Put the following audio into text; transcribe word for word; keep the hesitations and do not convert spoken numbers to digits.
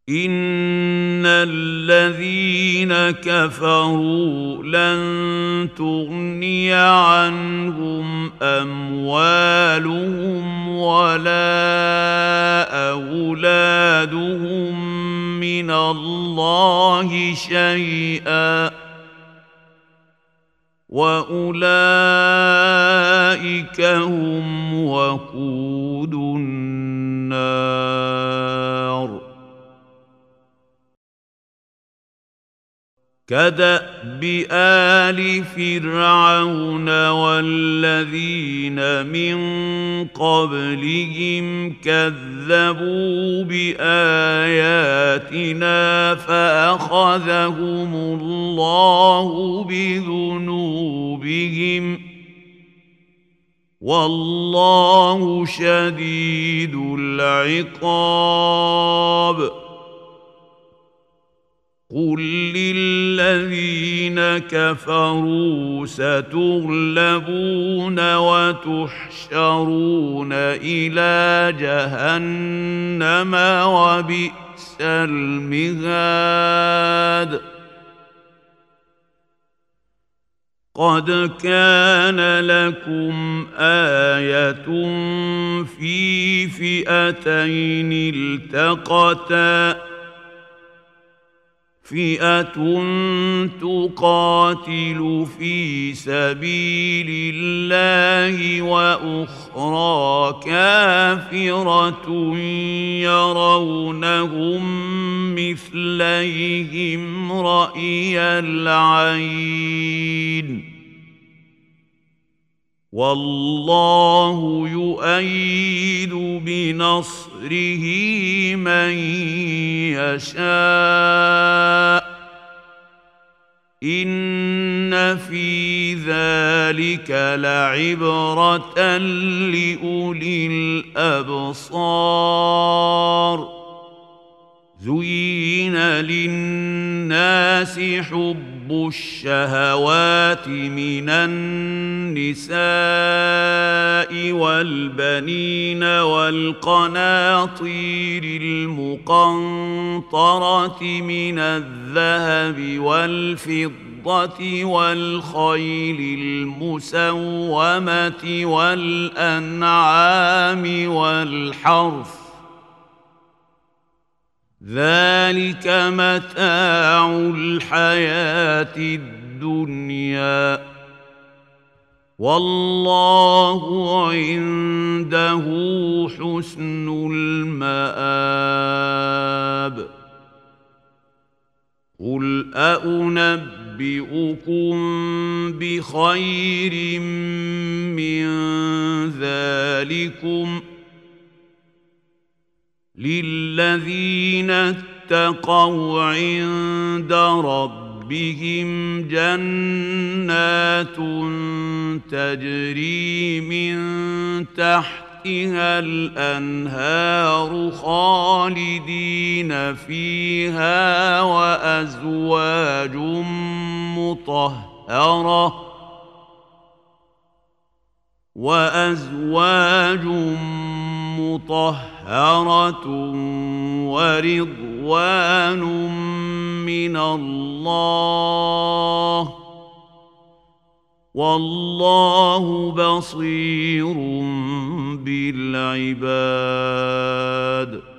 إن الذين كفروا لن تغني عنهم أموالهم ولا أولادهم من الله شيئا وأولئك هم وقود النار. كدأب آل فرعون والذين من قبلهم كذبوا بآياتنا فأخذهم الله بذنوبهم والله شديد العقاب. قل للذين كفروا ستغلبون وتحشرون إلى جهنم وبئس المهاد. قد كان لكم آية في فئتين التقتا فئة تقاتل في سبيل الله وأخرى كافرة يرونهم مثليهم رأي العين والله يؤيد بنصره من يشاء إن في ذلك لعبرة لأولي الأبصار. زين للناس حب الشهوات من النساء والبنين والقناطير المقنطرة من الذهب والفضة والخيل المسومة والأنعام والحرث ذلك متاع الحياة الدنيا والله عنده حسن المآب. قل أنبئكم بخير من ذلكم للذين اتقوا عند ربهم جنات تجري من تحتها الأنهار خالدين فيها وأزواج مطهرة وأزواج مطهرة ورضوان من الله والله بصير بالعباد.